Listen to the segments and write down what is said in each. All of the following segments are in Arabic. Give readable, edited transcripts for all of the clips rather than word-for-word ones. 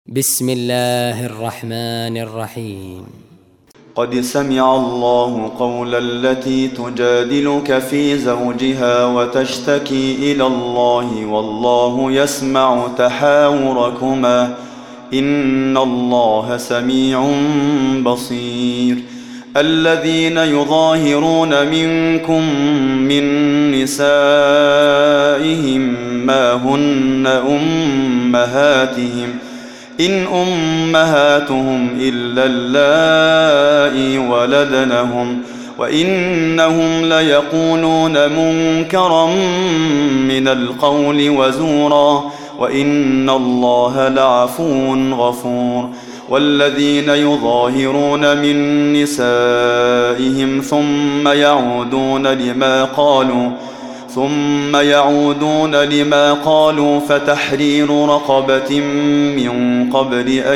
بسم الله الرحمن الرحيم. قد سمع الله قول التي تجادلك في زوجها وتشتكي إلى الله والله يسمع تحاوركما إن الله سميع بصير. الذين يظاهرون منكم من نسائهم ما هن أمهاتهم إن أمهاتهم إلا اللائي ولدنهم وإنهم ليقولون منكرا من القول وزورا وإن الله لعفو غفور. والذين يظاهرون من نسائهم ثم يعودون لما قالوا فتحرير رقبة من قبل أن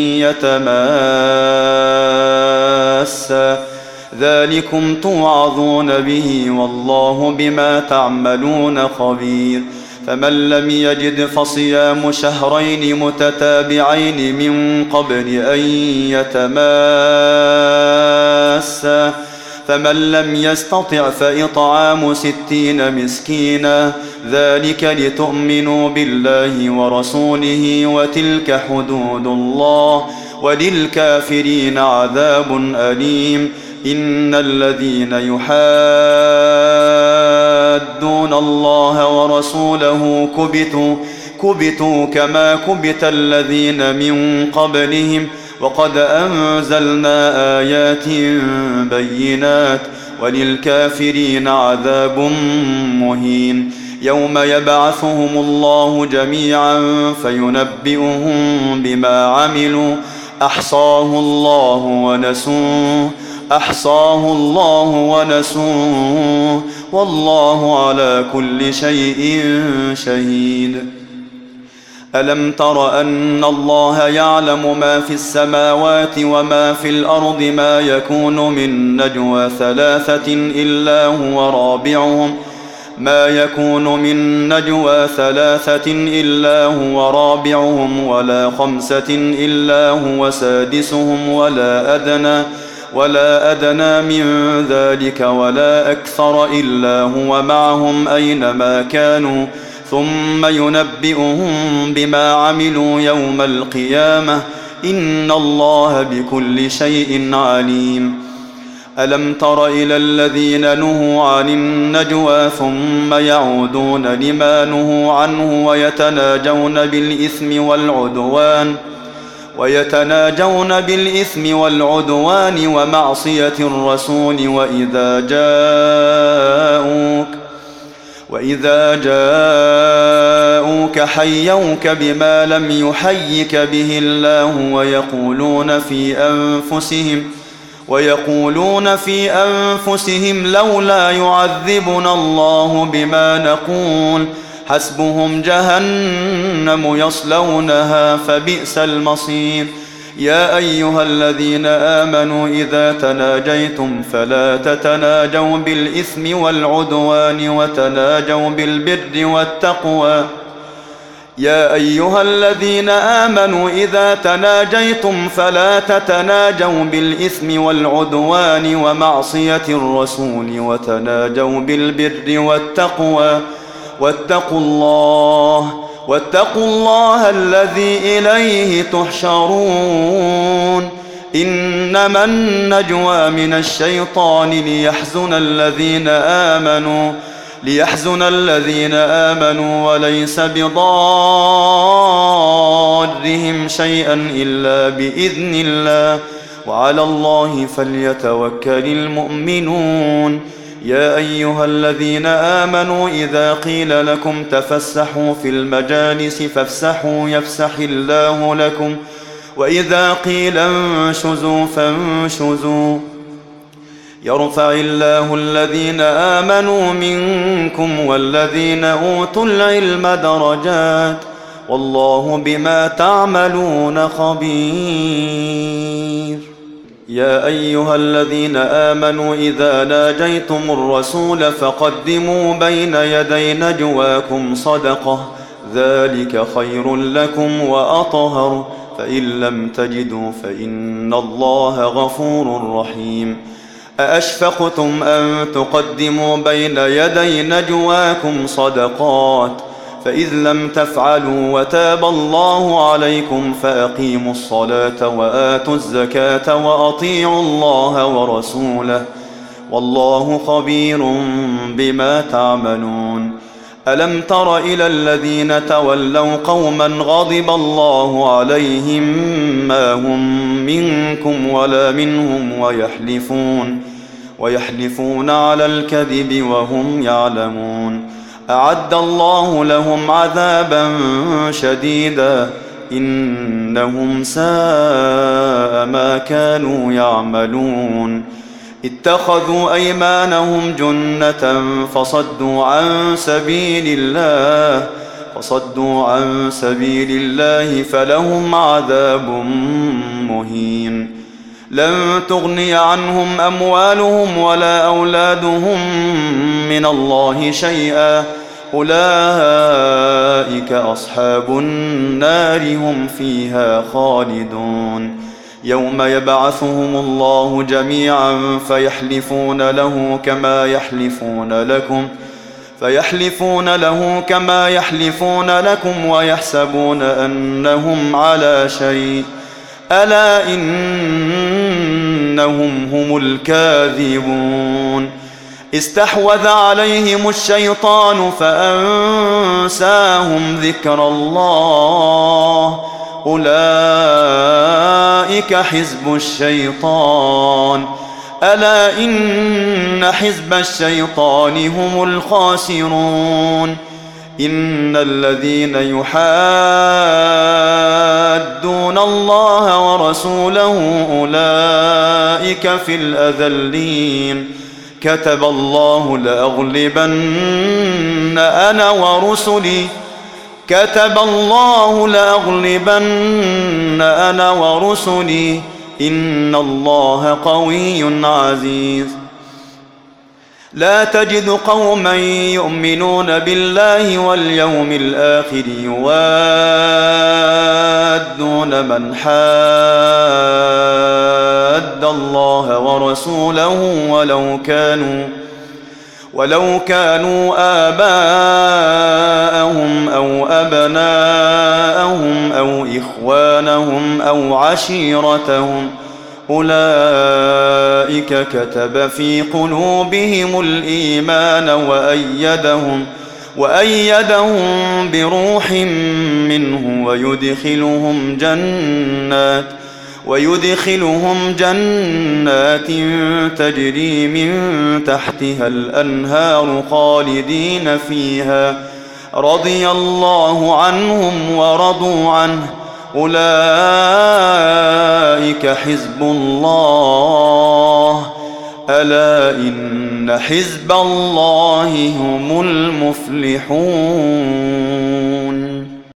يتماسا ذلكم توعظون به والله بما تعملون خبير. فمن لم يجد فصيام شهرين متتابعين من قبل أن يتماسا فمن لم يستطع فإطعام 60 مسكينا ذلك لتؤمنوا بالله ورسوله وتلك حدود الله وللكافرين عذاب أليم. إن الذين يحادون الله ورسوله كبتوا كما كبت الذين من قبلهم وقد أنزلنا آيات بينات وللكافرين عذاب مهين. يوم يبعثهم الله جميعا فينبئهم بما عملوا أحصاه الله ونسوه والله على كل شيء شهيد. ألم تر أن الله يعلم ما في السماوات وما في الأرض ما يكون من نجوى 3 إلا هو رابعهم ولا 5 إلا هو سادسهم ولا أدنى من ذلك ولا أكثر إلا هو معهم أينما كانوا ثم ينبئهم بما عملوا يوم القيامة إن الله بكل شيء عليم. ألم تر إلى الذين نهوا عن النجوى ثم يعودون لما نهوا عنه ويتناجون بالإثم والعدوان ومعصية الرسول وإذا جاءوك حيوك بما لم يحيك به الله ويقولون في أنفسهم لولا يعذبنا الله بما نقول حسبهم جهنم يصلونها فبئس المصير. يا أيها الذين آمنوا إذا تناجيتم فلا تتناجوا بالإثم والعدوان وتناجوا بالبر والتقوى واتقوا الله الذي إليه تحشرون. إنما النجوى من الشيطان ليحزن الذين آمنوا وليس بضارهم شيئا إلا بإذن الله وعلى الله فليتوكل المؤمنون. يا أيها الذين آمنوا إذا قيل لكم تفسحوا في المجالس فافسحوا يفسح الله لكم وإذا قيل انشزوا فانشزوا يرفع الله الذين آمنوا منكم والذين أوتوا العلم درجات والله بما تعملون خبير. يا أيها الذين آمنوا إذا ناجيتم الرسول فقدموا بين يدي نجواكم صدقة ذلك خير لكم وأطهر فإن لم تجدوا فإن الله غفور رحيم. أأشفقتم أن تقدموا بين يدي نجواكم صدقات فإذ لم تفعلوا وتاب الله عليكم فأقيموا الصلاة وآتوا الزكاة وأطيعوا الله ورسوله والله خبير بما تعملون. ألم تر إلى الذين تولوا قوما غضب الله عليهم ما هم منكم ولا منهم ويحلفون على الكذب وهم يعلمون. أعد الله لهم عذابا شديدا إنهم ساء ما كانوا يعملون. اتخذوا أيمانهم جنة فصدوا عن سبيل الله فلهم عذاب مهين. لن تغني عنهم أموالهم ولا أولادهم من الله شيئا أولئك أصحاب النار هم فيها خالدون. يوم يبعثهم الله جميعا فيحلفون له كما يحلفون لكم ويحسبون أنهم على شيء ألا إنهم هم الكاذبون. استحوذ عليهم الشيطان فأنساهم ذكر الله أولئك حزب الشيطان ألا إن حزب الشيطان هم الخاسرون. إن الذين يحادون الله ورسوله أولئك في الأذلين. كتب الله لأغلبن أنا ورسلي إن الله قوي عزيز. لا تجد قوما يؤمنون بالله واليوم الآخر يوادون من حاد الله ورسوله ولو كانوا آباءهم أو أبناءهم أو إخوانهم أو عشيرتهم أولئك كتب في قلوبهم الإيمان وأيدهم بروح منه ويدخلهم جنات تجري من تحتها الأنهار خالدين فيها رضي الله عنهم ورضوا عنه أولئك حزب الله ألا إن حزب الله هم المفلحون.